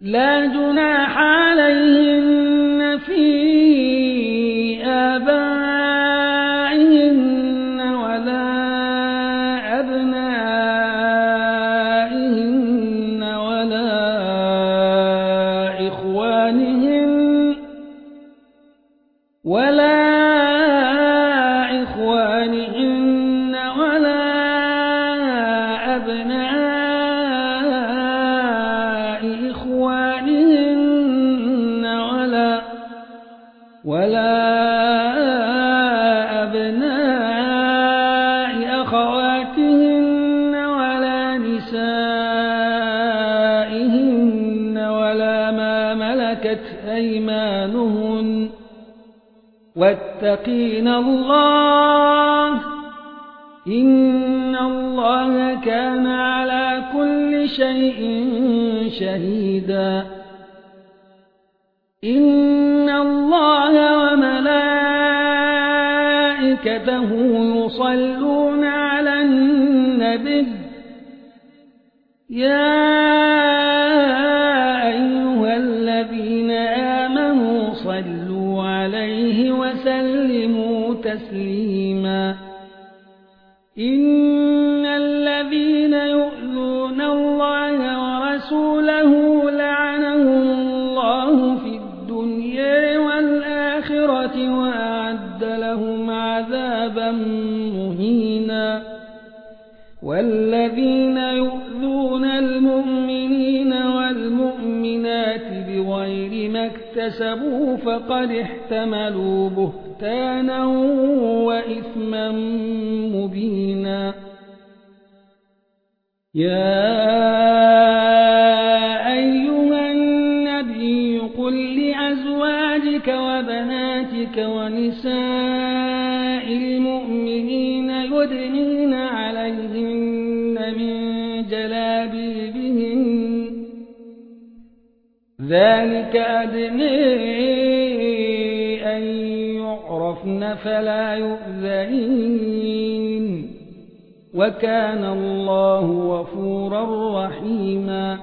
لا جناح عليهن في آبائهن ولا أبنائهن ولا إخوانهن ولا أبناء إخوانهن ولا أبناء أخواتهن ولا نسائهن ولا ما ملكت أيمانهن واتقين الله إن الله كان على كل شيء شهيدا إن الله وملائكته يصلون على النبي يا أيها الذين آمنوا صلوا عليه وسلموا تسليما إن الذين يؤذون الله ورسوله لعنهم الله في الدنيا والآخرة وأعد لهم عذابا مهينا والذين يؤذون المؤمنين والمؤمنات بغير ما اكتسبوا فقد احتملوا بهتانا وإثما مبينا يا أيها النبي قل لأزواجك وبناتك ونساء المؤمنين يدنين عليهن من جلابيبهن ذلك أدنى أن يعرفن فلا يؤذين وكان الله غفورا رحيما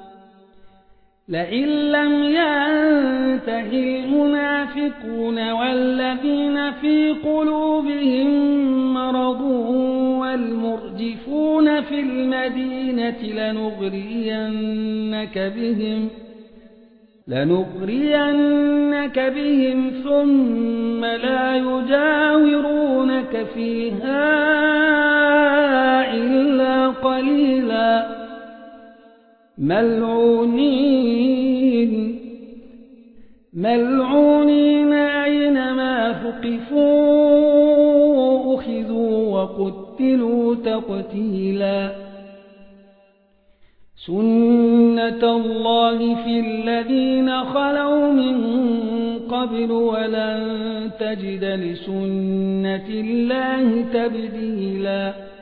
لئن لم ينته المنافقون والذين في قلوبهم مرض والمرجفون في المدينة لنغرينك بهم ثم لا يجاورونك فيها إلا قليلا ملعونين أينما ثقفوا أخذوا وقتلوا تقتيلا سنة الله في الذين خلوا من قبل ولن تجد لسنة الله تبديلا